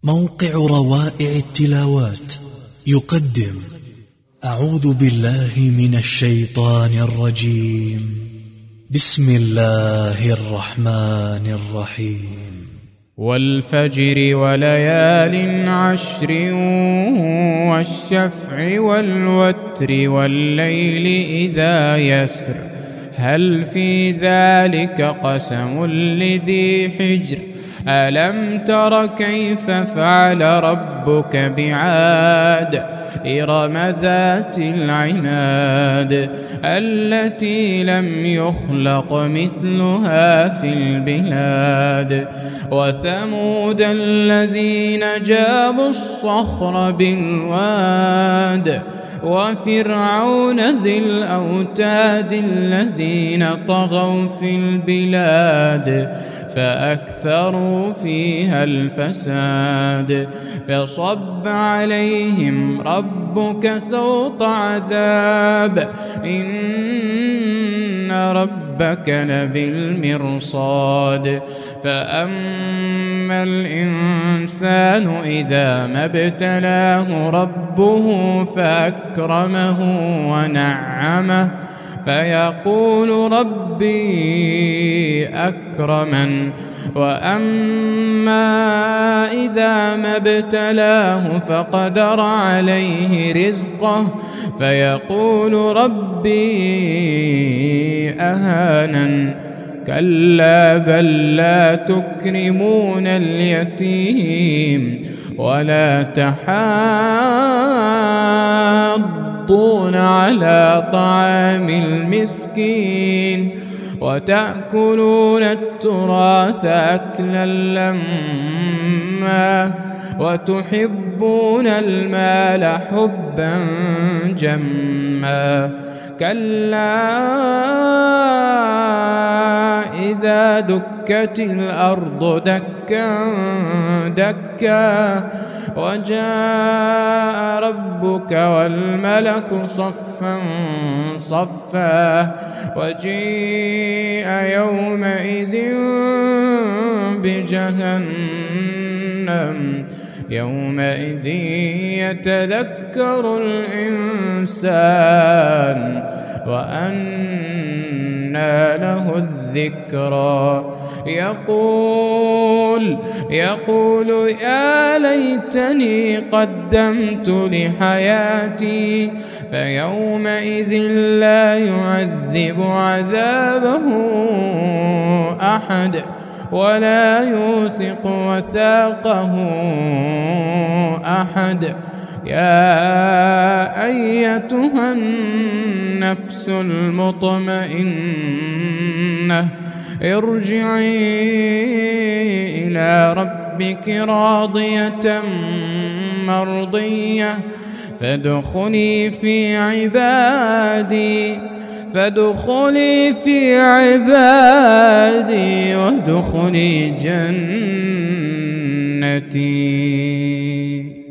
موقع روائع التلاوات يقدم أعوذ بالله من الشيطان الرجيم. بسم الله الرحمن الرحيم. والفجر وليال عشر والشفع والوتر والليل إذا يسر هل في ذلك قسم لذي حجر ألم تر كيف فعل ربك بعاد إرم ذات العماد التي لم يخلق مثلها في البلاد وثمود الذين جابوا الصخر بالواد وفرعون ذي الأوتاد الذين طغوا في البلاد فأكثروا فيها الفساد فصب عليهم ربك سوط عذاب إن ربك لبالمرصاد فأما الإنسان إذا ما ابتلاه ربه فأكرمه ونعمه فيقول ربي أكرمن وأما إذا ما ابتلاه فقدر عليه رزقه فيقول ربي أهانن كلا بل لا تكرمون اليتيم ولا تحاضون على طعام المسكين وتأكلون التراث أكلا لما وتحبون المال حبا جما كلا إذا دكت الأرض دكا دكا وجاء ربك والملك صفا صفا وجيء يومئذ بجهنم يومئذ يتذكر الإنسان وأنى له الذكرى يقول يا ليتني قدمت لحياتي فيومئذ لا يعذب عذابه أحد ولا يوثق وثاقه أحد يا أيتها النفس المطمئنة ارجعي إلى ربك راضية مرضية فادخلي في عبادي وادخلي جنتي.